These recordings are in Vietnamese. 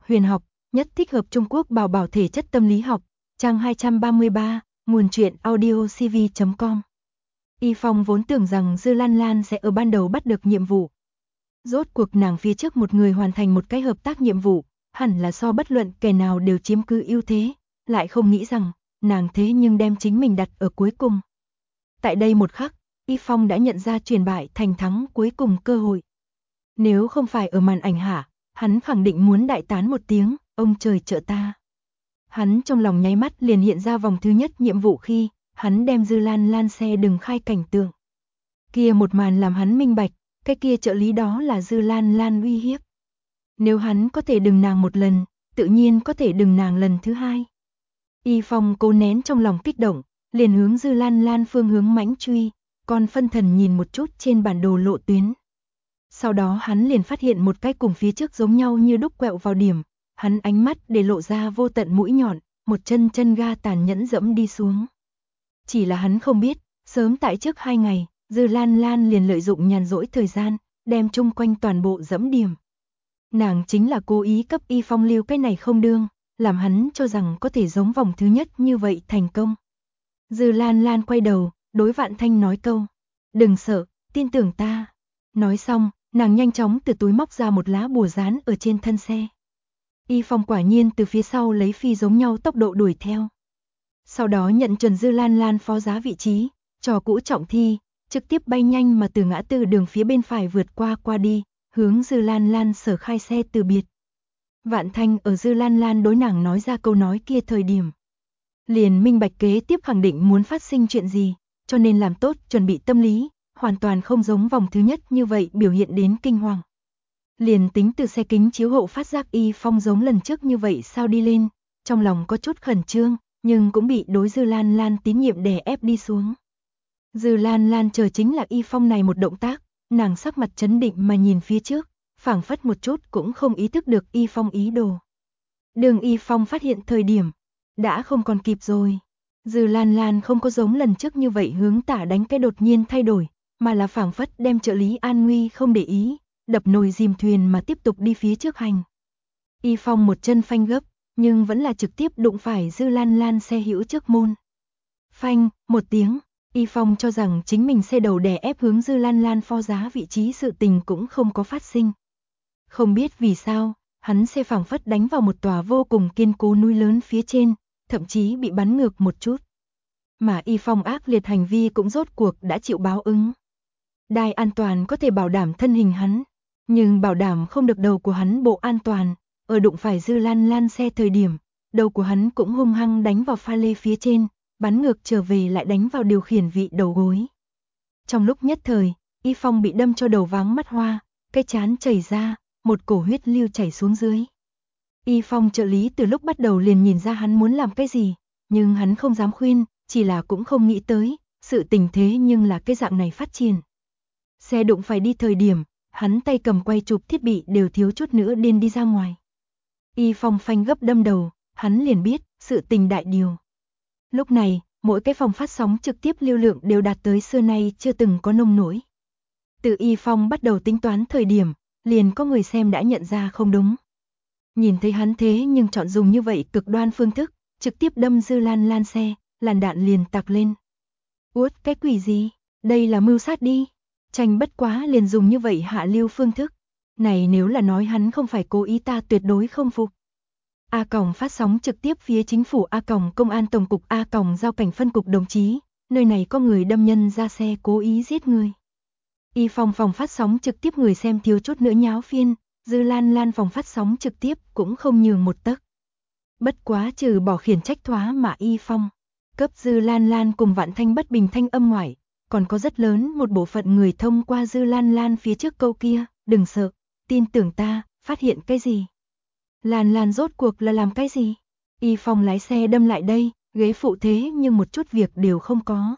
huyền học, nhất thích hợp Trung Quốc bảo bảo thể chất tâm lý học, trang 233, nguồn truyện audiocv.com. Y Phong vốn tưởng rằng Dư Lan Lan sẽ ở ban đầu bắt được nhiệm vụ. Rốt cuộc nàng phía trước một người hoàn thành một cái hợp tác nhiệm vụ, hẳn là so bất luận kẻ nào đều chiếm cứ ưu thế, lại không nghĩ rằng, nàng thế nhưng đem chính mình đặt ở cuối cùng. Tại đây một khắc, Y Phong đã nhận ra chuyển bại thành thắng cuối cùng cơ hội. Nếu không phải ở màn ảnh hạ, hắn khẳng định muốn đại tán một tiếng, ông trời trợ ta. Hắn trong lòng nháy mắt liền hiện ra vòng thứ nhất nhiệm vụ khi hắn đem Dư Lan Lan xe đừng khai cảnh tượng. Kia một màn làm hắn minh bạch, cái kia trợ lý đó là Dư Lan Lan uy hiếp. Nếu hắn có thể đừng nàng một lần, tự nhiên có thể đừng nàng lần thứ hai. Y Phong cố nén trong lòng kích động, liền hướng Dư Lan Lan phương hướng mãnh truy, còn phân thần nhìn một chút trên bản đồ lộ tuyến. Sau đó hắn liền phát hiện một cái cùng phía trước giống nhau như đúc quẹo vào điểm, hắn ánh mắt để lộ ra vô tận mũi nhọn, một chân ga tàn nhẫn dẫm đi xuống. Chỉ là hắn không biết, sớm tại trước 2 ngày, Dư Lan Lan liền lợi dụng nhàn rỗi thời gian, đem chung quanh toàn bộ dẫm điểm. Nàng chính là cố ý cấp Y Phong lưu cái này không đương, làm hắn cho rằng có thể giống vòng thứ nhất như vậy thành công. Dư Lan Lan quay đầu, đối Vạn Thanh nói câu, đừng sợ, tin tưởng ta. Nói xong, nàng nhanh chóng từ túi móc ra một lá bùa dán ở trên thân xe. Y Phong quả nhiên từ phía sau lấy phi giống nhau tốc độ đuổi theo. Sau đó nhận chuẩn Dư Lan Lan phó giá vị trí, trò cũ trọng thi, trực tiếp bay nhanh mà từ ngã tư đường phía bên phải vượt qua đi, hướng Dư Lan Lan sở khai xe từ biệt. Vạn Thanh ở Dư Lan Lan đối nàng nói ra câu nói kia thời điểm. Liền minh bạch kế tiếp khẳng định muốn phát sinh chuyện gì, cho nên làm tốt chuẩn bị tâm lý, hoàn toàn không giống vòng thứ nhất như vậy biểu hiện đến kinh hoàng. Liền tính từ xe kính chiếu hậu phát giác Y Phong giống lần trước như vậy sao đi lên, trong lòng có chút khẩn trương, nhưng cũng bị đối Dư Lan Lan tín nhiệm đè ép đi xuống. Dư Lan Lan chờ chính là Y Phong này một động tác, nàng sắc mặt trấn định mà nhìn phía trước, phảng phất một chút cũng không ý thức được Y Phong ý đồ. Đường Y Phong phát hiện thời điểm, đã không còn kịp rồi. Dư Lan Lan không có giống lần trước như vậy hướng tả đánh cái đột nhiên thay đổi, mà là phảng phất đem trợ lý an nguy không để ý, đập nồi dìm thuyền mà tiếp tục đi phía trước hành. Y Phong một chân phanh gấp, nhưng vẫn là trực tiếp đụng phải Dư Lan Lan xe hữu trước môn. Phanh, một tiếng, Y Phong cho rằng chính mình xe đầu đè ép hướng Dư Lan Lan phó giá vị trí sự tình cũng không có phát sinh. Không biết vì sao, hắn xe phảng phất đánh vào một tòa vô cùng kiên cố núi lớn phía trên, thậm chí bị bắn ngược một chút. Mà Y Phong ác liệt hành vi cũng rốt cuộc đã chịu báo ứng. Đai an toàn có thể bảo đảm thân hình hắn, nhưng bảo đảm không được đầu của hắn bộ an toàn. Ở đụng phải Dư Lan Lan xe thời điểm, đầu của hắn cũng hung hăng đánh vào pha lê phía trên, bắn ngược trở về lại đánh vào điều khiển vị đầu gối. Trong lúc nhất thời, Y Phong bị đâm cho đầu váng mắt hoa, cái trán chảy ra, một cổ huyết lưu chảy xuống dưới. Y Phong trợ lý từ lúc bắt đầu liền nhìn ra hắn muốn làm cái gì, nhưng hắn không dám khuyên, chỉ là cũng không nghĩ tới, sự tình thế nhưng là cái dạng này phát triển. Xe đụng phải đi thời điểm, hắn tay cầm quay chụp thiết bị đều thiếu chút nữa điên đi ra ngoài. Y Phong phanh gấp đâm đầu, hắn liền biết, sự tình đại điều. Lúc này, mỗi cái phòng phát sóng trực tiếp lưu lượng đều đạt tới xưa nay chưa từng có nông nổi. Từ Y Phong bắt đầu tính toán thời điểm, liền có người xem đã nhận ra không đúng. Nhìn thấy hắn thế nhưng chọn dùng như vậy cực đoan phương thức, trực tiếp đâm Dư Lan Lan xe, làn đạn liền tạc lên. Uất, cái quỷ gì? Đây là mưu sát đi. Tranh bất quá liền dùng như vậy hạ lưu phương thức. Này nếu là nói hắn không phải cố ý ta tuyệt đối không phục. A Còng phát sóng trực tiếp phía chính phủ A Còng công an tổng cục A Còng giao cảnh phân cục đồng chí, nơi này có người đâm nhân ra xe cố ý giết người. Y Phong phòng phát sóng trực tiếp người xem thiếu chút nữa nháo phiên, Dư Lan Lan phòng phát sóng trực tiếp cũng không nhường một tấc. Bất quá trừ bỏ khiển trách thoá mà Y Phong, cấp Dư Lan Lan cùng Vạn Thanh bất bình thanh âm ngoại, còn có rất lớn một bộ phận người thông qua Dư Lan Lan phía trước câu kia, đừng sợ, tin tưởng ta, phát hiện cái gì. Lan Lan rốt cuộc là làm cái gì? Y Phong lái xe đâm lại đây, ghế phụ thế nhưng một chút việc đều không có.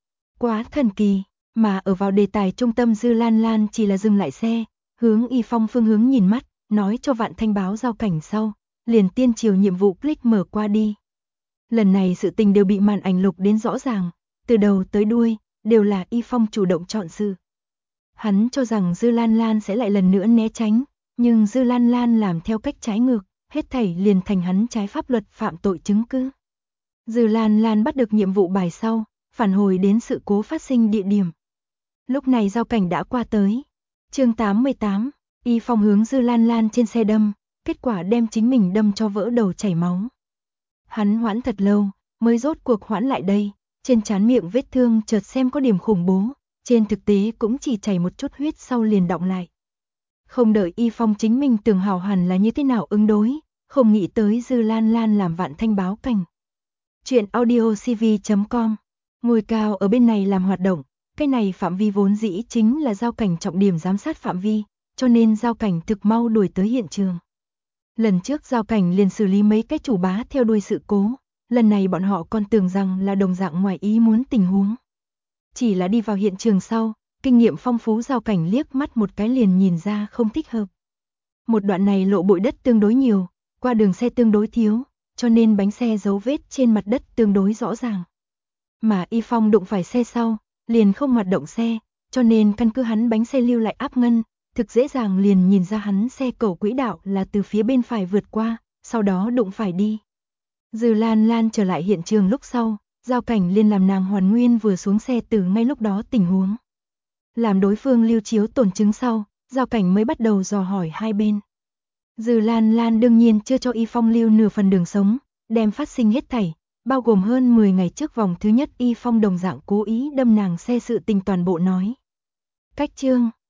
Quá thần kỳ, mà ở vào đề tài trung tâm Dư Lan Lan chỉ là dừng lại xe, hướng Y Phong phương hướng nhìn mắt, nói cho Vạn Thanh báo giao cảnh sau, liền tiên triều nhiệm vụ click mở qua đi. Lần này sự tình đều bị màn ảnh lục đến rõ ràng, từ đầu tới đuôi, đều là Y Phong chủ động chọn sự. Hắn cho rằng Dư Lan Lan sẽ lại lần nữa né tránh, nhưng Dư Lan Lan làm theo cách trái ngược, hết thảy liền thành hắn trái pháp luật phạm tội chứng cứ. Dư Lan Lan bắt được nhiệm vụ bài sau, phản hồi đến sự cố phát sinh địa điểm. Lúc này giao cảnh đã qua tới. Chương 88, Y Phong hướng Dư Lan Lan trên xe đâm, kết quả đem chính mình đâm cho vỡ đầu chảy máu. Hắn hoãn thật lâu, mới rốt cuộc hoãn lại đây, trên trán miệng vết thương chợt xem có điểm khủng bố, trên thực tế cũng chỉ chảy một chút huyết sau liền đọng lại. Không đợi Y Phong chính mình tưởng hảo hẳn là như thế nào ứng đối, không nghĩ tới Dư Lan Lan làm Vạn Thanh báo cảnh. Chuyện audiocv.com, ngôi cao ở bên này làm hoạt động, cái này phạm vi vốn dĩ chính là giao cảnh trọng điểm giám sát phạm vi, cho nên giao cảnh thực mau đuổi tới hiện trường. Lần trước giao cảnh liền xử lý mấy cái chủ bá theo đuôi sự cố, lần này bọn họ còn tưởng rằng là đồng dạng ngoài ý muốn tình huống. Chỉ là đi vào hiện trường sau, kinh nghiệm phong phú giao cảnh liếc mắt một cái liền nhìn ra không thích hợp. Một đoạn này lộ bụi đất tương đối nhiều, qua đường xe tương đối thiếu, cho nên bánh xe dấu vết trên mặt đất tương đối rõ ràng. Mà Y Phong đụng phải xe sau, liền không hoạt động xe, cho nên căn cứ hắn bánh xe lưu lại áp ngân, thực dễ dàng liền nhìn ra hắn xe cầu quỹ đạo là từ phía bên phải vượt qua, sau đó đụng phải đi. Dư Lan Lan trở lại hiện trường lúc sau, giao cảnh liền làm nàng hoàn nguyên vừa xuống xe từ ngay lúc đó tình huống. Làm đối phương lưu chiếu tổn chứng sau, giao cảnh mới bắt đầu dò hỏi hai bên. Dư Lan Lan đương nhiên chưa cho Y Phong lưu nửa phần đường sống, đem phát sinh hết thảy, bao gồm hơn 10 ngày trước vòng thứ nhất Y Phong đồng dạng cố ý đâm nàng xe sự tình toàn bộ nói. Cách chương